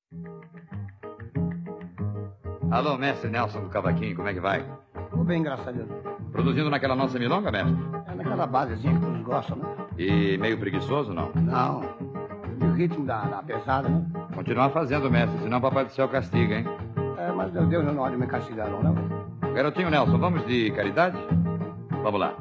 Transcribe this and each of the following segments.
Alô, mestre Nelson do Cavaquinho, como é que vai? Tudo bem, graças a Deus. Produzindo naquela nossa milonga, mestre? É naquela basezinha que todos gostam, né? E meio preguiçoso, não? Não. O ritmo da pesada, né? Continuar fazendo, mestre, senão o Papai do Céu castiga, hein? É, mas Deus não há de me castigar, não. Garotinho Nelson, vamos de caridade? Vamos lá.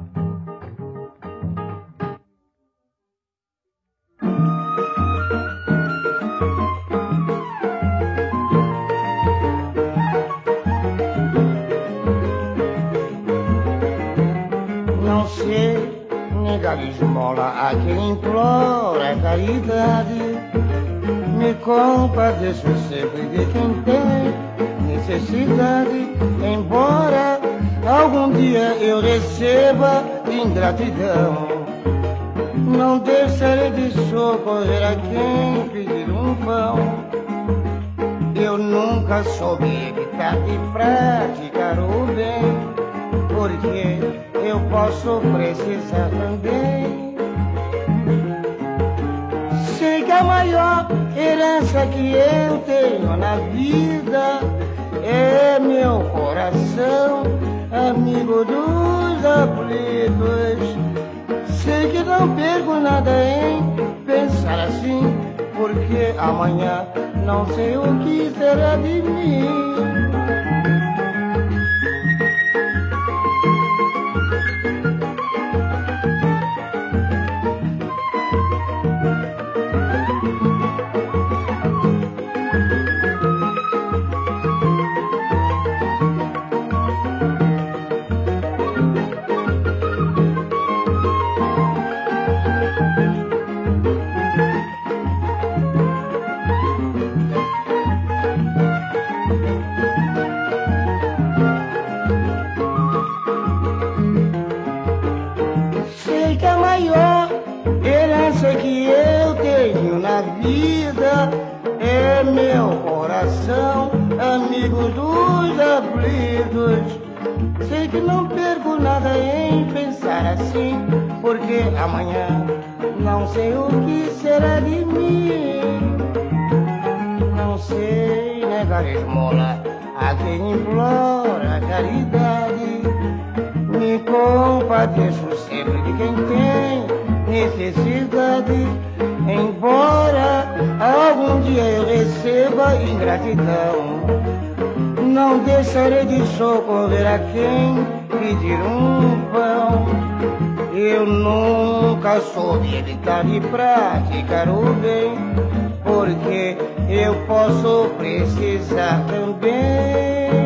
Não sei negar esmola a quem implora caridade. Me compadeço sempre de quem tem necessidade. Embora algum dia eu receba ingratidão, não deixarei de socorrer a quem pedir um pão. Eu nunca soube evitar de praticar o bem, porque eu posso precisar também. Sei que a maior herança que eu tenho na vida é meu coração, amigo dos aflitos. Sei que não perco nada em pensar assim, porque amanhã não sei o que será de mim. Sei que a maior herança que eu tenho na vida é meu coração, amigo dos aflitos. Sei que não perco nada em pensar assim, porque amanhã não sei o que será de mim. Não sei negar esmola a quem implora caridade. Me compadeço sempre de quem tem necessidade. Embora algum dia eu receba ingratidão, não deixarei de socorrer a quem pedir um pão. Eu nunca soube evitar de praticar o bem, porque eu posso precisar também.